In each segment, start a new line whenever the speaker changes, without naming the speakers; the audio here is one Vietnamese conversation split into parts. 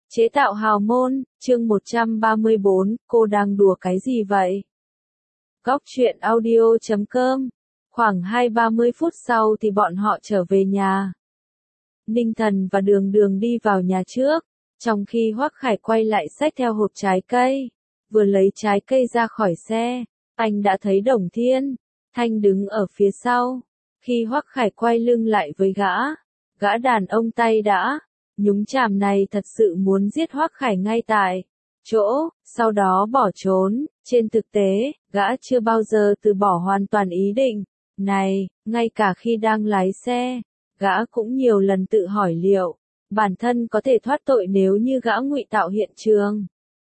Chế tạo hào môn, chương 134, cô đang đùa cái gì vậy? Góc truyện audio.com. Khoảng 20-30 phút sau thì bọn họ trở về nhà. Ninh Thần và Đường Đường đi vào nhà trước, trong khi Hoắc Khải quay lại xách theo hộp trái cây. Vừa lấy trái cây ra khỏi xe, anh đã thấy Đồng Thiên Thanh đứng ở phía sau. Khi Hoắc Khải quay lưng lại với gã đàn ông tay đã nhúng chàm này thật sự muốn giết Hoắc Khải ngay tại chỗ, sau đó bỏ trốn. Trên thực tế, gã chưa bao giờ từ bỏ hoàn toàn ý định này, ngay cả khi đang lái xe, gã cũng nhiều lần tự hỏi liệu bản thân có thể thoát tội nếu như gã ngụy tạo hiện trường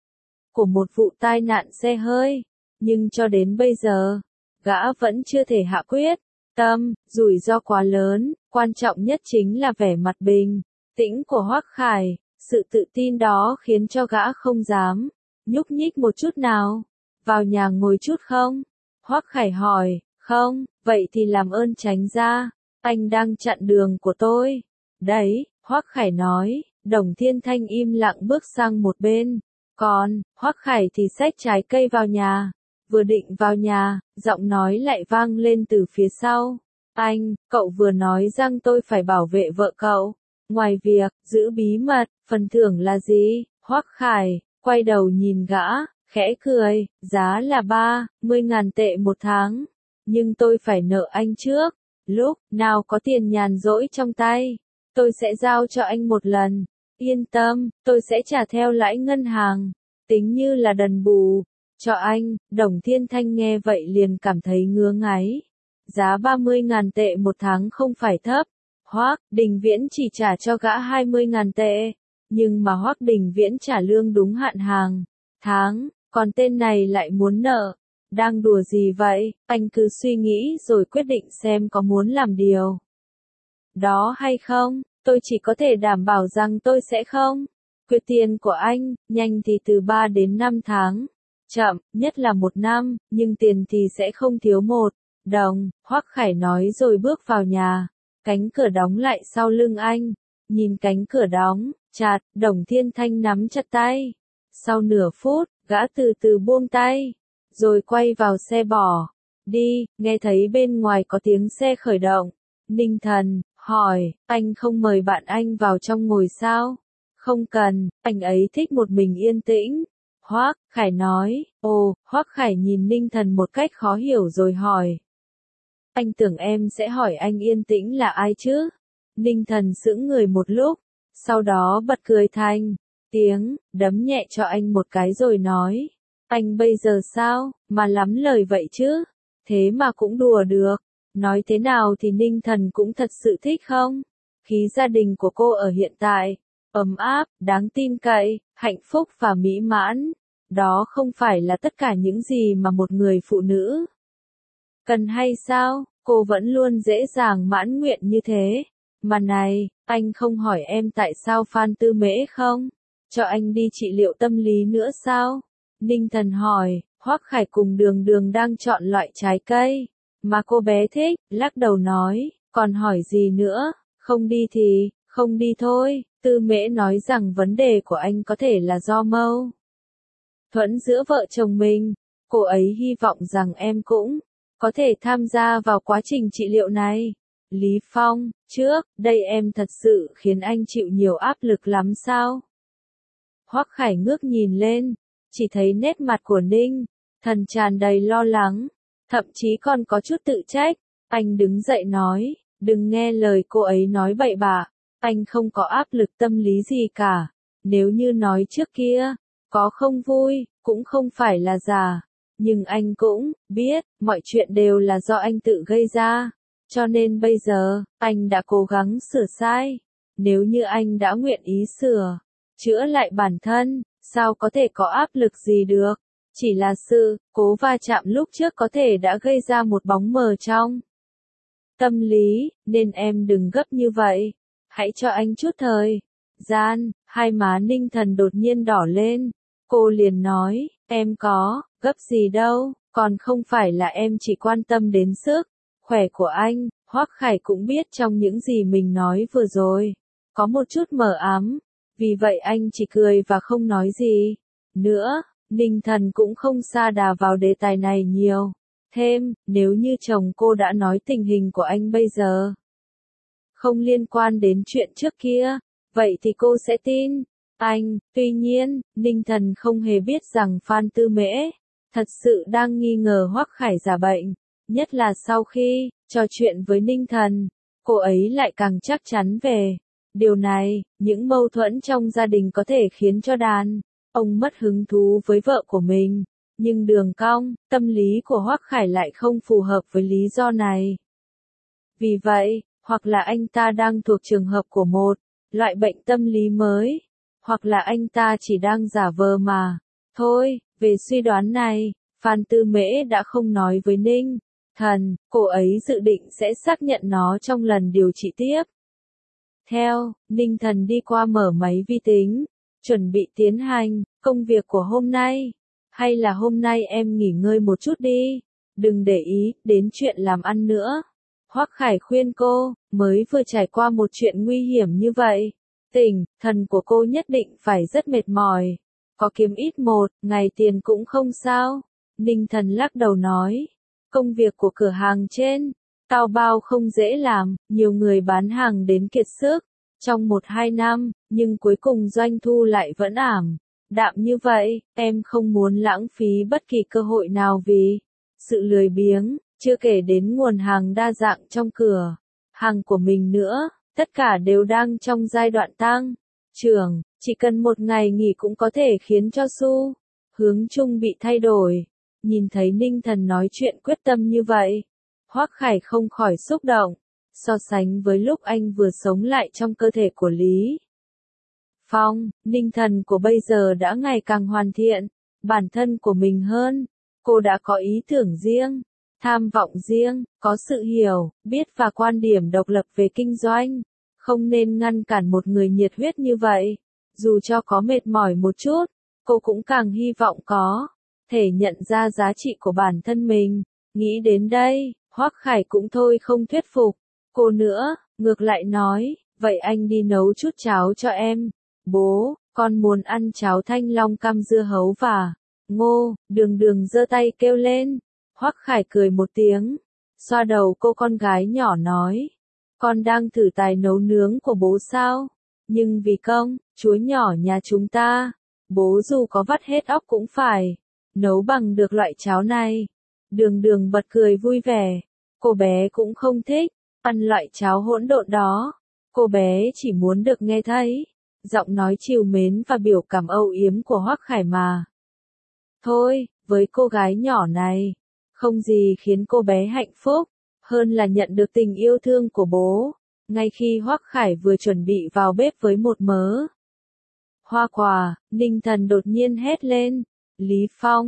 của một vụ tai nạn xe hơi, nhưng cho đến bây giờ, gã vẫn chưa thể hạ quyết tâm, rủi ro quá lớn, quan trọng nhất chính là vẻ mặt bình tĩnh của Hoắc Khải, sự tự tin đó khiến cho gã không dám nhúc nhích một chút nào. Vào nhà ngồi chút không? Hoắc Khải hỏi. Không, vậy thì làm ơn tránh ra, anh đang chặn đường của tôi. Đấy, Hoắc Khải nói. Đồng Thiên Thanh im lặng bước sang một bên. Còn, Hoắc Khải thì xách trái cây vào nhà. Vừa định vào nhà, giọng nói lại vang lên từ phía sau. Anh, cậu vừa nói rằng tôi phải bảo vệ vợ cậu. Ngoài việc giữ bí mật, phần thưởng là gì? Hoắc Khải quay đầu nhìn gã, khẽ cười, giá là 30.000 tệ một tháng. Nhưng tôi phải nợ anh trước. Lúc nào có tiền nhàn rỗi trong tay, tôi sẽ giao cho anh một lần. Yên tâm, tôi sẽ trả theo lãi ngân hàng, tính như là đền bù cho anh. Đồng Thiên Thanh nghe vậy liền cảm thấy ngứa ngáy. Giá 30.000 tệ một tháng không phải thấp. Hoắc Đình Viễn chỉ trả cho gã 20.000 tệ, nhưng mà Hoắc Đình Viễn trả lương đúng hạn hàng tháng, còn tên này lại muốn nợ. Đang đùa gì vậy? Anh cứ suy nghĩ rồi quyết định xem có muốn làm điều đó hay không. Tôi chỉ có thể đảm bảo rằng tôi sẽ không quyệt tiền của anh, nhanh thì từ 3 đến 5 tháng, chậm nhất là 1 năm, nhưng tiền thì sẽ không thiếu 1 đồng. Hoắc Khải nói rồi bước vào nhà. Cánh cửa đóng lại sau lưng anh. Nhìn cánh cửa đóng chặt, Đồng Thiên Thanh nắm chặt tay. Sau nửa phút, gã từ từ buông tay, rồi quay vào xe bỏ đi. Nghe thấy bên ngoài có tiếng xe khởi động. Ninh Thần hỏi, anh không mời bạn anh vào trong ngồi sao? Không cần, anh ấy thích một mình yên tĩnh. Hoắc Khải nói. Ồ, Hoắc Khải nhìn Ninh Thần một cách khó hiểu rồi hỏi. Anh tưởng em sẽ hỏi anh yên tĩnh là ai chứ? Ninh Thần sững người một lúc, sau đó bật cười thành tiếng, đấm nhẹ cho anh một cái rồi nói. Anh bây giờ sao, mà lắm lời vậy chứ? Thế mà cũng đùa được. Nói thế nào thì Ninh Thần cũng thật sự thích không? Khí gia đình của cô ở hiện tại, ấm áp, đáng tin cậy, hạnh phúc và mỹ mãn. Đó không phải là tất cả những gì mà một người phụ nữ cần hay sao? Cô vẫn luôn dễ dàng mãn nguyện như thế. Mà này, anh không hỏi em tại sao Phan Tư Mễ không cho anh đi trị liệu tâm lý nữa sao? Ninh Thần hỏi. Hoắc Khải cùng Đường Đường đang chọn loại trái cây mà cô bé thích, lắc đầu nói. Còn hỏi gì nữa? Không đi thì không đi thôi. Tư Mễ nói rằng vấn đề của anh có thể là do mâu thuẫn giữa vợ chồng mình. Cô ấy hy vọng rằng em cũng có thể tham gia vào quá trình trị liệu này. Lý Phong, trước đây em thật sự khiến anh chịu nhiều áp lực lắm sao? Hoắc Khải ngước nhìn lên, chỉ thấy nét mặt của Ninh Thần tràn đầy lo lắng, thậm chí còn có chút tự trách. Anh đứng dậy nói, đừng nghe lời cô ấy nói bậy bạ, anh không có áp lực tâm lý gì cả. Nếu như nói trước kia, có không vui, cũng không phải là giả. Nhưng anh cũng biết, mọi chuyện đều là do anh tự gây ra. Cho nên bây giờ, anh đã cố gắng sửa sai. Nếu như anh đã nguyện ý sửa, chữa lại bản thân, sao có thể có áp lực gì được? Chỉ là sự cố va chạm lúc trước có thể đã gây ra một bóng mờ trong tâm lý, nên em đừng gấp như vậy. Hãy cho anh chút thời gian. Hai má Ninh Thần đột nhiên đỏ lên. Cô liền nói, em có gấp gì đâu, còn không phải là em chỉ quan tâm đến sức khỏe của anh. Hoắc Khải cũng biết trong những gì mình nói vừa rồi có một chút mờ ám, Vì vậy anh chỉ cười và không nói gì. Nữa, Ninh Thần cũng không sa đà vào đề tài này nhiều. Thêm, nếu như chồng cô đã nói tình hình của anh bây giờ không liên quan đến chuyện trước kia, vậy thì cô sẽ tin anh. Tuy nhiên, Ninh Thần không hề biết rằng Phan Tư Mễ thật sự đang nghi ngờ Hoắc Khải giả bệnh, nhất là sau khi trò chuyện với Ninh Thần, cô ấy lại càng chắc chắn về điều này. Những mâu thuẫn trong gia đình có thể khiến cho đàn ông mất hứng thú với vợ của mình, nhưng đường cong, tâm lý của Hoắc Khải lại không phù hợp với lý do này. Vì vậy, hoặc là anh ta đang thuộc trường hợp của một loại bệnh tâm lý mới, hoặc là anh ta chỉ đang giả vờ mà thôi. Về suy đoán này, Phan Tư Mễ đã không nói với Ninh Thần, cô ấy dự định sẽ xác nhận nó trong lần điều trị tiếp theo. Ninh Thần đi qua mở máy vi tính, chuẩn bị tiến hành công việc của hôm nay. Hay là hôm nay em nghỉ ngơi một chút đi, đừng để ý đến chuyện làm ăn nữa. Hoắc Khải khuyên cô, mới vừa trải qua một chuyện nguy hiểm như vậy, tinh thần của cô nhất định phải rất mệt mỏi. Có kiếm ít một ngày tiền cũng không sao. Ninh Thần lắc đầu nói, công việc của cửa hàng trên Taobao không dễ làm, nhiều người bán hàng đến kiệt sức trong 1-2 năm, nhưng cuối cùng doanh thu lại vẫn ảm đạm như vậy. Em không muốn lãng phí bất kỳ cơ hội nào vì sự lười biếng, chưa kể đến nguồn hàng đa dạng trong cửa hàng của mình nữa, tất cả đều đang trong giai đoạn tăng trưởng, chỉ cần một ngày nghỉ cũng có thể khiến cho xu hướng chung bị thay đổi. Nhìn thấy Ninh Thần nói chuyện quyết tâm như vậy, Hoắc Khải không khỏi xúc động, so sánh với lúc anh vừa sống lại trong cơ thể của Lý Phong, Ninh Thần của bây giờ đã ngày càng hoàn thiện bản thân của mình hơn. Cô đã có ý tưởng riêng, tham vọng riêng, có sự hiểu, biết và quan điểm độc lập về kinh doanh. Không nên ngăn cản một người nhiệt huyết như vậy. Dù cho có mệt mỏi một chút, cô cũng càng hy vọng có thể nhận ra giá trị của bản thân mình. Nghĩ đến đây, Hoắc Khải cũng thôi không thuyết phục cô nữa, ngược lại nói, vậy anh đi nấu chút cháo cho em. Bố, con muốn ăn cháo thanh long cam dưa hấu và ngô. Đường Đường giơ tay kêu lên. Hoắc Khải cười một tiếng, xoa đầu cô con gái nhỏ nói, con đang thử tài nấu nướng của bố sao? Nhưng vì công chúa nhỏ nhà chúng ta, bố dù có vắt hết óc cũng phải nấu bằng được loại cháo này. Đường Đường bật cười vui vẻ, cô bé cũng không thích ăn loại cháo hỗn độn đó. Cô bé chỉ muốn được nghe thấy giọng nói trìu mến và biểu cảm âu yếm của Hoắc Khải mà thôi. Với cô gái nhỏ này, không gì khiến cô bé hạnh phúc hơn là nhận được tình yêu thương của bố. Ngay khi Hoắc Khải vừa chuẩn bị vào bếp với một mớ hoa quả, Ninh Thần đột nhiên hét lên, Lý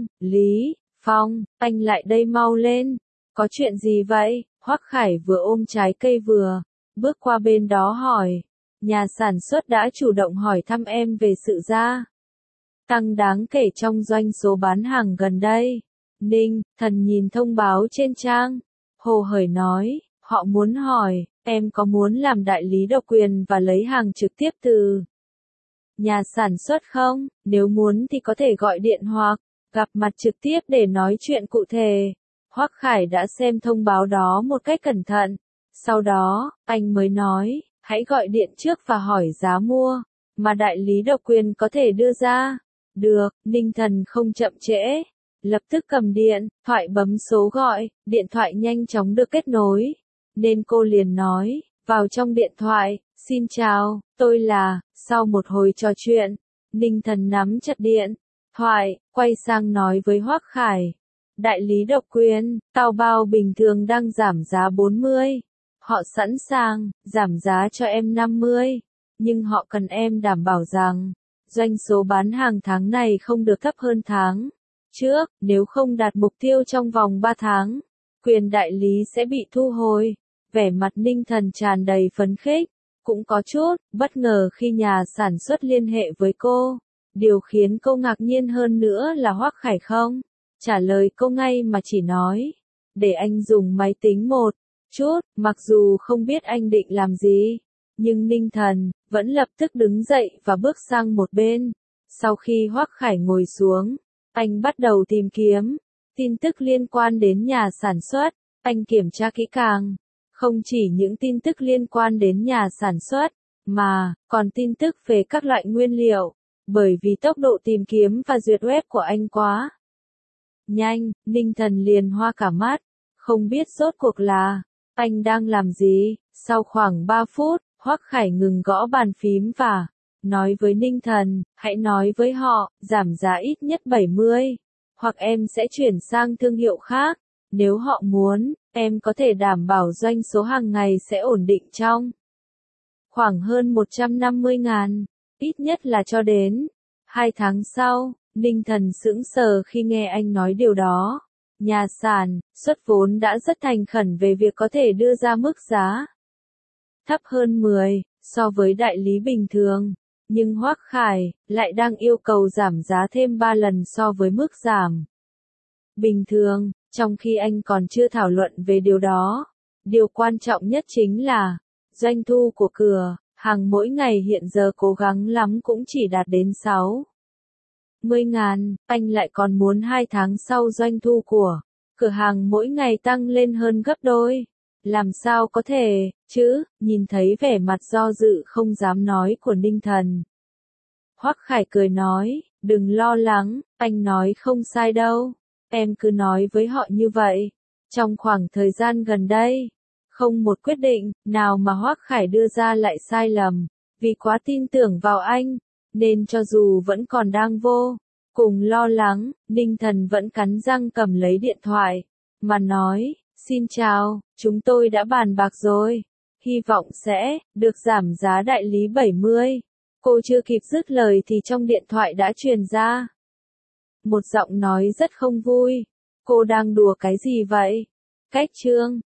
Phong, anh lại đây mau lên. Có chuyện gì vậy? Hoắc Khải vừa ôm trái cây vừa bước qua bên đó hỏi. Nhà sản xuất đã chủ động hỏi thăm em về sự gia tăng đáng kể trong doanh số bán hàng gần đây. Ninh Thần nhìn thông báo trên trang hồ hởi nói, họ muốn hỏi, em có muốn làm đại lý độc quyền và lấy hàng trực tiếp từ nhà sản xuất không? Nếu muốn thì có thể gọi điện hoặc gặp mặt trực tiếp để nói chuyện cụ thể. Hoắc Khải đã xem thông báo đó một cách cẩn thận. Sau đó, anh mới nói, hãy gọi điện trước và hỏi giá mua mà đại lý độc quyền có thể đưa ra. Được, Ninh Thần không chậm trễ, lập tức cầm điện thoại bấm số gọi. Điện thoại nhanh chóng được kết nối, nên cô liền nói vào trong điện thoại, xin chào, tôi là. Sau một hồi trò chuyện, Ninh Thần nắm chặt điện thoại, quay sang nói với Hoắc Khải, đại lý độc quyền Taobao bình thường đang giảm giá 40, họ sẵn sàng giảm giá cho em 50, nhưng họ cần em đảm bảo rằng doanh số bán hàng tháng này không được thấp hơn tháng trước. Nếu không đạt mục tiêu trong vòng 3 tháng, quyền đại lý sẽ bị thu hồi. Vẻ mặt Ninh Thần tràn đầy phấn khích, cũng có chút bất ngờ khi nhà sản xuất liên hệ với cô. Điều khiến cô ngạc nhiên hơn nữa là Hoắc Khải không trả lời cô ngay mà chỉ nói, để anh dùng máy tính một chút. Mặc dù không biết anh định làm gì, Nhưng Ninh Thần vẫn lập tức đứng dậy và bước sang một bên. Sau khi Hoắc Khải ngồi xuống, anh bắt đầu tìm kiếm tin tức liên quan đến nhà sản xuất. Anh kiểm tra kỹ càng, không chỉ những tin tức liên quan đến nhà sản xuất, mà còn tin tức về các loại nguyên liệu, bởi vì tốc độ tìm kiếm và duyệt web của anh quá nhanh, Ninh Thần liền hoa cả mắt, không biết rốt cuộc là anh đang làm gì. Sau khoảng 3 phút, Hoắc Khải ngừng gõ bàn phím và nói với Ninh Thần, hãy nói với họ, giảm giá ít nhất 70, hoặc em sẽ chuyển sang thương hiệu khác. Nếu họ muốn, em có thể đảm bảo doanh số hàng ngày sẽ ổn định trong khoảng hơn 150.000, ít nhất là cho đến 2 tháng sau. Ninh Thần sững sờ khi nghe anh nói điều đó. Nhà sản xuất vốn đã rất thành khẩn về việc có thể đưa ra mức giá thấp hơn 10 so với đại lý bình thường, nhưng Hoắc Khải lại đang yêu cầu giảm giá thêm 3 lần so với mức giảm bình thường, trong khi anh còn chưa thảo luận về điều đó. Điều quan trọng nhất chính là doanh thu của cửa hàng mỗi ngày hiện giờ cố gắng lắm cũng chỉ đạt đến 60.000, anh lại còn muốn 2 tháng sau doanh thu của cửa hàng mỗi ngày tăng lên hơn gấp đôi. Làm sao có thể, chứ? Nhìn thấy vẻ mặt do dự không dám nói của Ninh Thần, Hoắc Khải cười nói, đừng lo lắng, anh nói không sai đâu. Em cứ nói với họ như vậy. Trong khoảng thời gian gần đây, không một quyết định nào mà Hoắc Khải đưa ra lại sai lầm, vì quá tin tưởng vào anh, nên cho dù vẫn còn đang vô cùng lo lắng, Ninh Thần vẫn cắn răng cầm lấy điện thoại, mà nói, xin chào, chúng tôi đã bàn bạc rồi, hy vọng sẽ được giảm giá đại lý 70. Cô chưa kịp dứt lời thì trong điện thoại đã truyền ra một giọng nói rất không vui. Cô đang đùa cái gì vậy? Cách chương